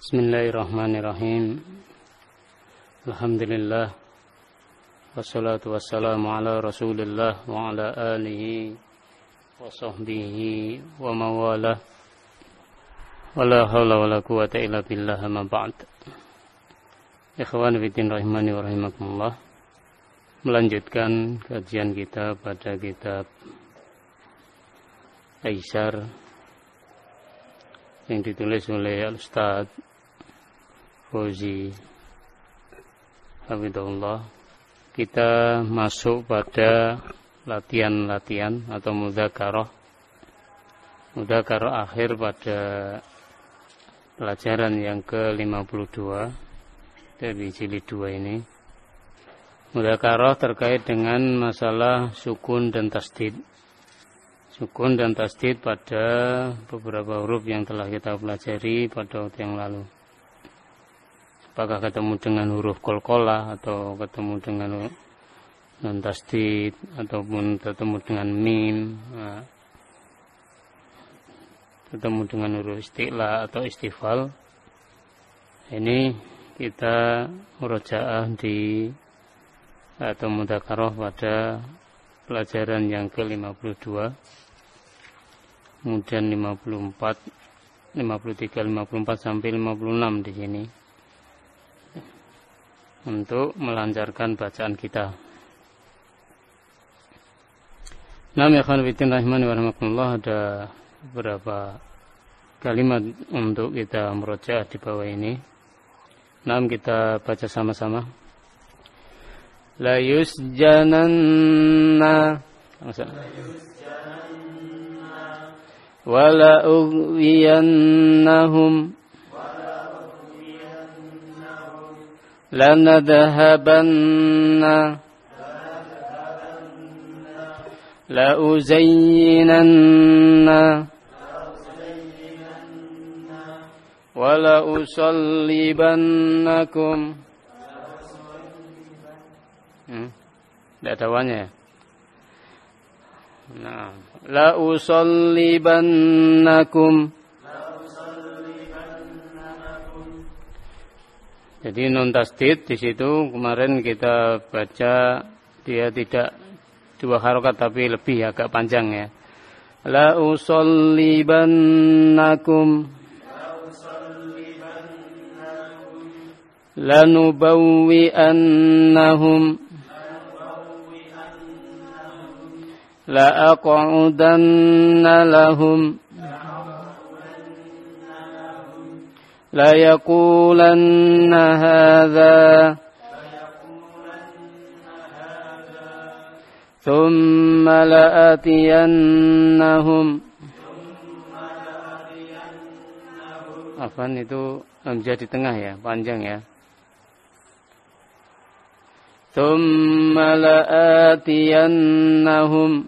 Bismillahirrahmanirrahim. Alhamdulillah. Wassalatu wassalamu ala Rasulillah wa ala alihi wa sahbihi wa mawalah. Wala hawla wala quwata illa billah, amma ba'd. Ikhwan fillah rahimani wa rahimakumullah. Melanjutkan kajian kita pada kitab Aisar yang ditulis oleh Al-Ustaz Fauzi Hafidhullah. Kita masuk pada latihan-latihan atau mudzakarah akhir pada pelajaran yang ke-52 dari jilid 2 ini. Mudzakarah terkait dengan masalah sukun dan tasdid. Sukun dan tasdid pada beberapa huruf yang telah kita pelajari pada waktu yang lalu. Apakah ketemu dengan huruf qalqalah atau ketemu dengan non tasdid ataupun ketemu dengan mim, ketemu dengan huruf isti'la atau istifal. Ini kita murojaah di atau mudzakarah pada pelajaran yang ke-52, kemudian 54, 53, 54 sampai 56 di sini untuk melancarkan bacaan kita. Nama ikhwan fillah rahimani wa rahimakumullah, ada beberapa kalimat untuk kita murojaah di bawah ini. Nam kita baca sama-sama. La yusjananna wa la ughwiyannahum lanadhabanna la uzayyinanna wa la usallibannakum. Tidak ada wanya ya? Nah, la usallibannakum. Jadi non tasdid di situ kemarin kita baca dia tidak dua harokat tapi lebih agak panjang ya. La usallibannakum. Lanubawwi'annahum. La aq'udanna lahum. La yaqulanna hadha. Thumma la'atiyannahum. Afan itu menjadi tengah ya, panjang ya. Thumma la'atiyannahum.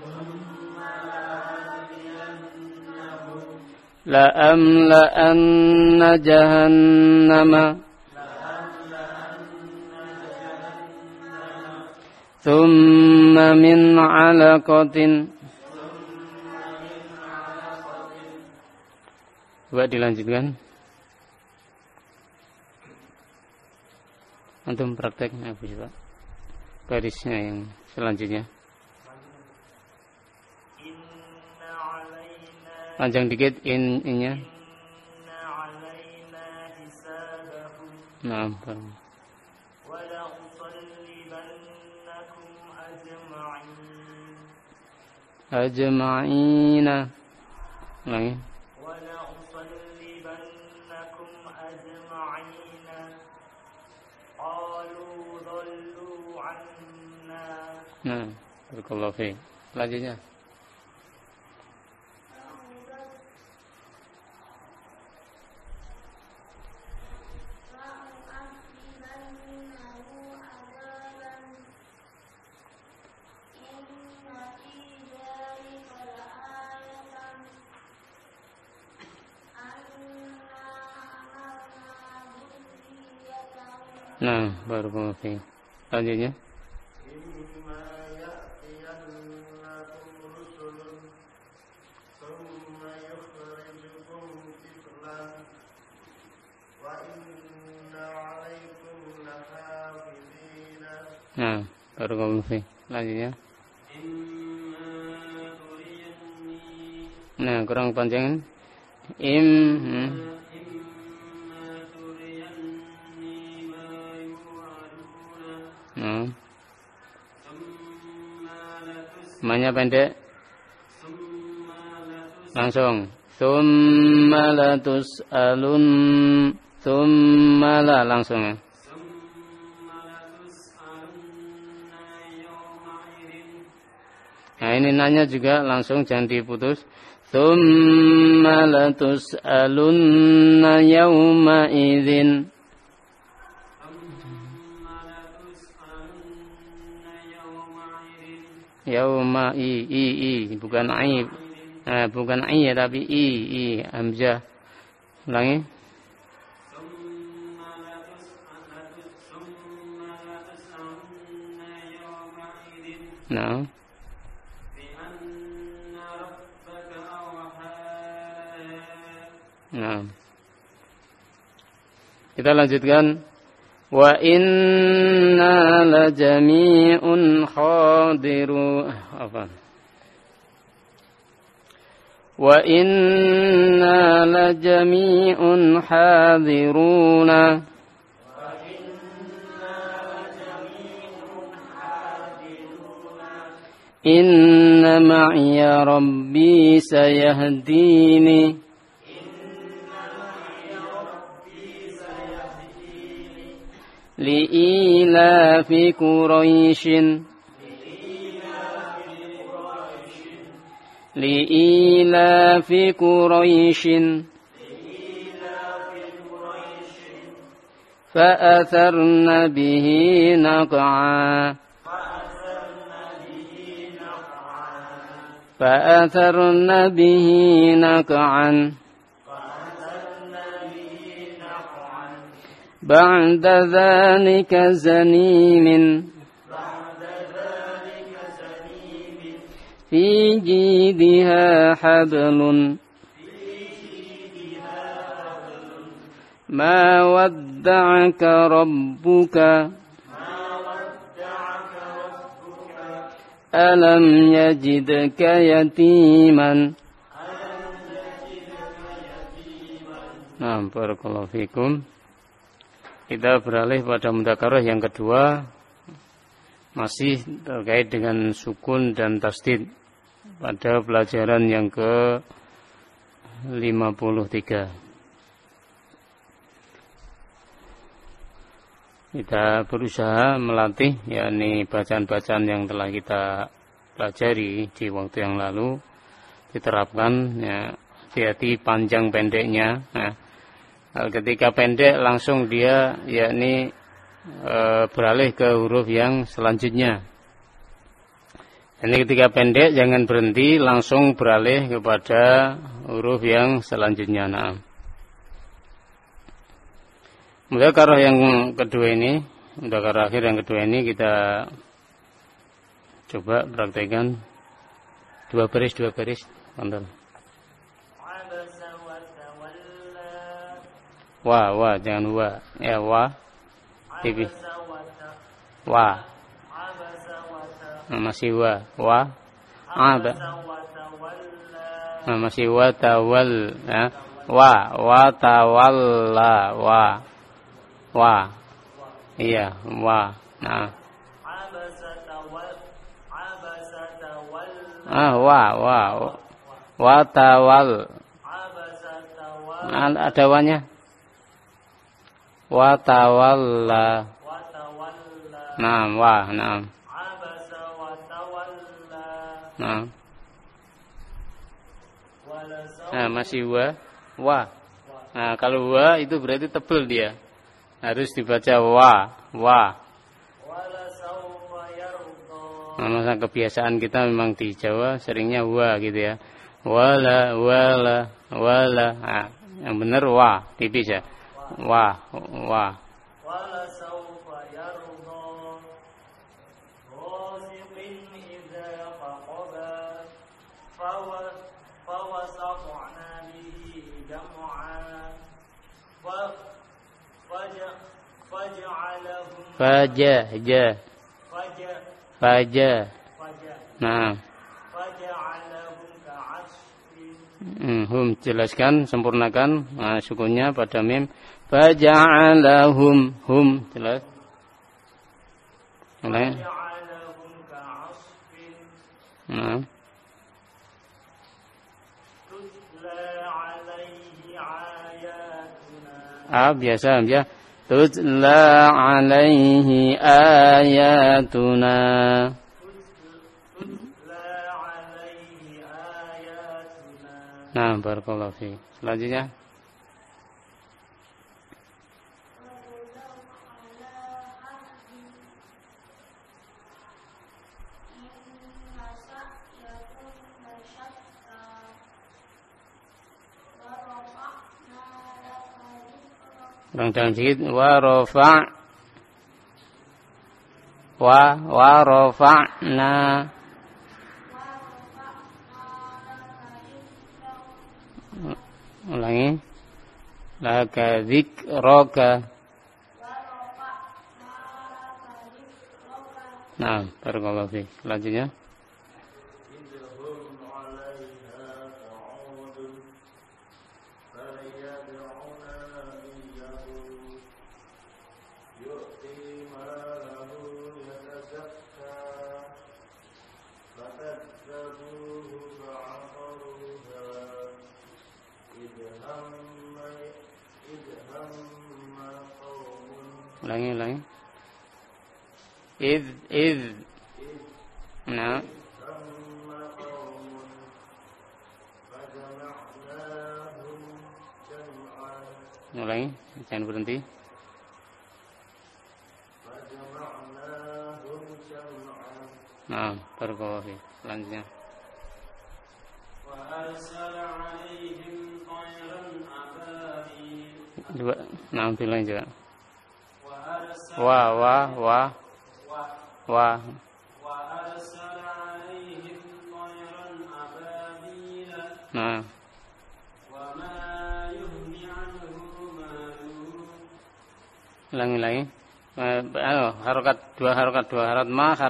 La'amla'anna jahannama. Thumma min 'alaqatin. Coba dilanjutkan. Antum prakteknya apa coba? Barisnya yang selanjutnya. Panjang dikit innya. Nah, ajma'ina. Lagi. Nah, barakallahu fiik. Selanjutnya. Nah, barakallahu fiik. Selanjutnya. Nah, barakallahu fiik. Lanjutnya. Nah, kurang panjang. Nah. Semuanya pendek. Langsung. Tsumma latus'alun. Tsumma la langsung ya. Nah, ini nanya juga langsung, jangan diputus. Tsumma latus'alunna yawma idzin. Yauma i bukan ai. Bukan ai tapi i hamzah. Ulangi. Nah. Nah. Kita lanjutkan. Wa inna la jami'un khadiru apa? Wa inna la jami'un hadiruna. Inna ma'iya rabbi sayahdini. Li'ilafi Quraisyin Li'ilafi Quraisyin Fa'atharna bihi naq'a Fa'atharna bihi naq'an Ba'da dzalika zanimin Fi jidha hablun Ma wadda'aka rabbuka Alam yajidka yatiman. Nah, barakallahu fikum. Kita beralih pada mudzakarah yang kedua, masih terkait dengan sukun dan tasdid pada pelajaran yang ke-53. Kita berusaha melatih, yakni bacaan-bacaan yang telah kita pelajari di waktu yang lalu diterapkan, ya, hati-hati panjang pendeknya. Nah, ketika pendek langsung dia yakni beralih ke huruf yang selanjutnya. Ini ketika pendek jangan berhenti, langsung beralih kepada huruf yang selanjutnya. Nah, mudzakarah yang kedua ini, mudzakarah akhir yang kedua ini kita coba praktekkan dua baris, tonton. Wa, jangan wa. Ya, wa. Tipis. Wa. Nah, masih wa. Wa. Aba. Nah, masih wa tawal. Ya. Wa tawalla. Wa. Iya, wa. Nah. Wa tawal. Ada wanya. Wa tawalla. Naam, wa, naam. Naam. Nah, masih wa. Nah, kalau wa itu berarti tebal dia. Harus dibaca wa. Nah, masa kebiasaan kita memang di Jawa seringnya wa gitu ya. Wala. Nah, yang benar wa, tipis ya. Wa. Faja, nah, hum jelaskan, sempurnakan sukunnya pada mim. Faja'alahum, hum jelas. Nah, biasa ya. Tutla alaihi ayatuna. Nah, barakallahu fi. Selanjutnya. Kurang dalam sedikit. Wa rafa'na. Ulangi. Laka dzikraka. Nah, barakallahu fiik. Selanjutnya. Ulangi. Id. Nah. Ulangi, jangan berhenti. Nah, barakallahu fiik. Selanjutnya. Dua, nah, bilang juga. Wa. Nah. Ulangi. Dua harokat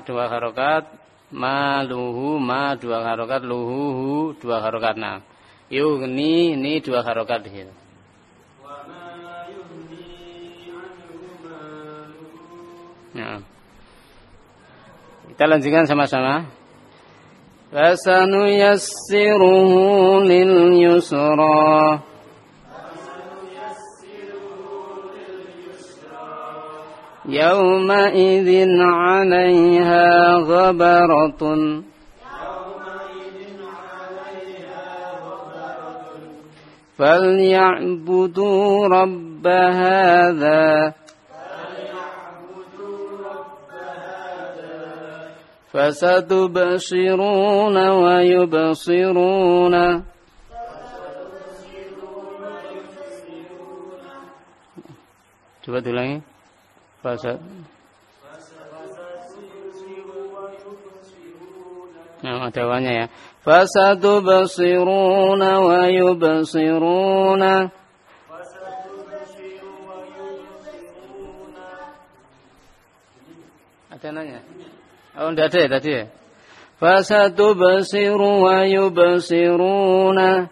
ma luhu ma dua harokat luhu dua harokat. Nah, ini dua harokat di situ. Nah, kita lanjutkan sama-sama. Fasanuyassiruhu lil yusra. Yawma idzin 'alaiha ghabaratun. Falyabudu rabb hadza. فستبصرون ويبصرون. Coba ulangi. Nah, ada wanya ya. Fasatubsiruna wa yubsiruna. Ada nanya? Oh, enggak ada ya tadi ya. Fasatubsiru wa yubsiruna.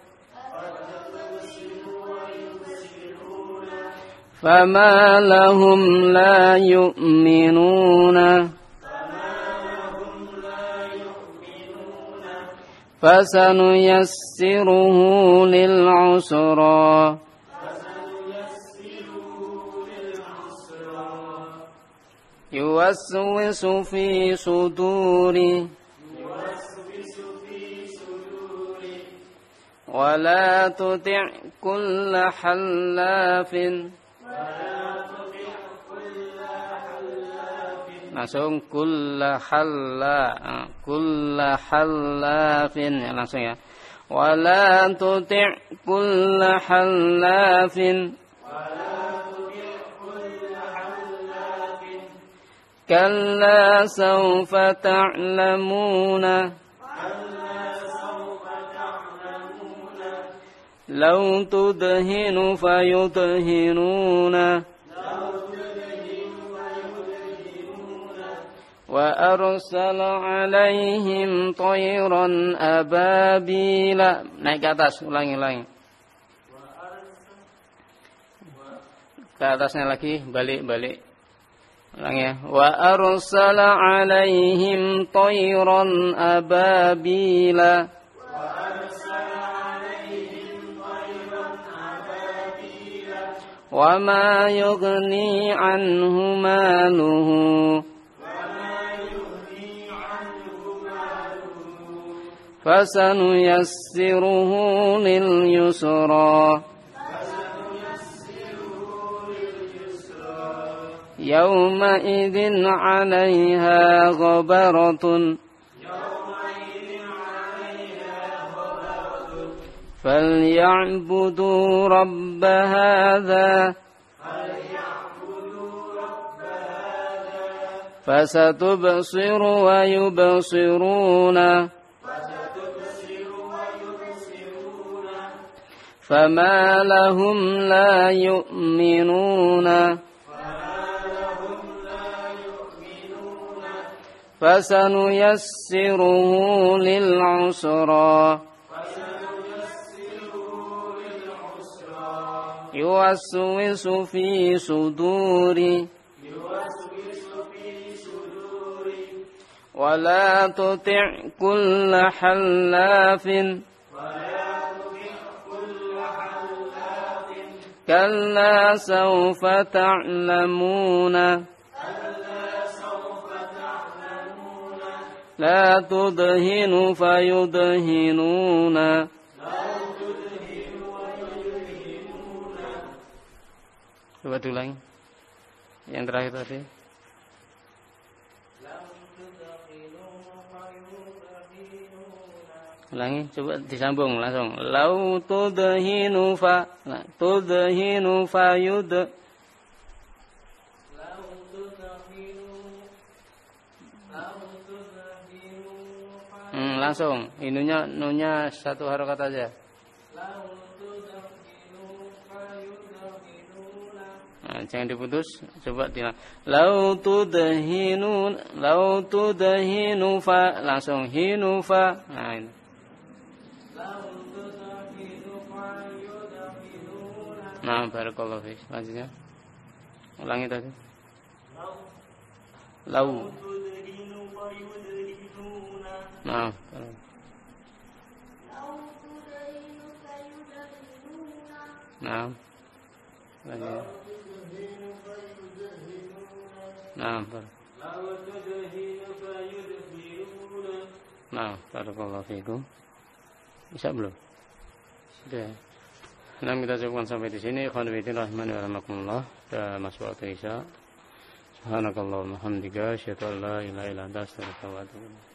Fama lahum la yu'minuna. Fasanuyassiruhu lil 'usra. Yuwaswisu fi suduri. Wala tuti' kulla halafin. Langsung kulla halafin ya, langsung ya. Wala tuti' kulla halafin. Kalla sawfa ta'lamuna. Law tudhinu fayudhinuna. وأرسل عليهم طيرا أبابيل. Naik ke atas, ulangi. Ke atasnya lagi, balik. Ulangi ya. وأرسل عليهم طيرا أبابيل. وما يغني عنه ماله فسنيسره لليسرى يومئذ عليها غبرة فليعبدوا رب هذا فستبصر ويبصرون فما لهم لا يؤمنون فسنيسره للعسرى يوسوس في صدور ولا تطع كل حلاف كلا سوف تعلمون لا تدهن فيدهنون Coba ulangi yang terakhir tadi. Ulangi, coba disambung langsung. Lau tudhinu fa yud. Langsung. Nunya satu harokat aja. Nah, jangan diputus. Coba lau tudhinu fa langsung hinu fa. Nah, ini. Nah, barakallahu fiik. Selanjutnya. Ulangi tadi. Lau. Nah. Nah. Lagi. Nah, barakallahu fiikum. Bisa belum? Sudah. Nah, kita cukupkan sampai di sini. Ikhwan fillah rahimani wa rahimakumullah. Sudah masuk waktu Isya. Subhanakallahumma hamdika asyhadu an la ilaha illa anta astaghfiruka wa atubu ilaik.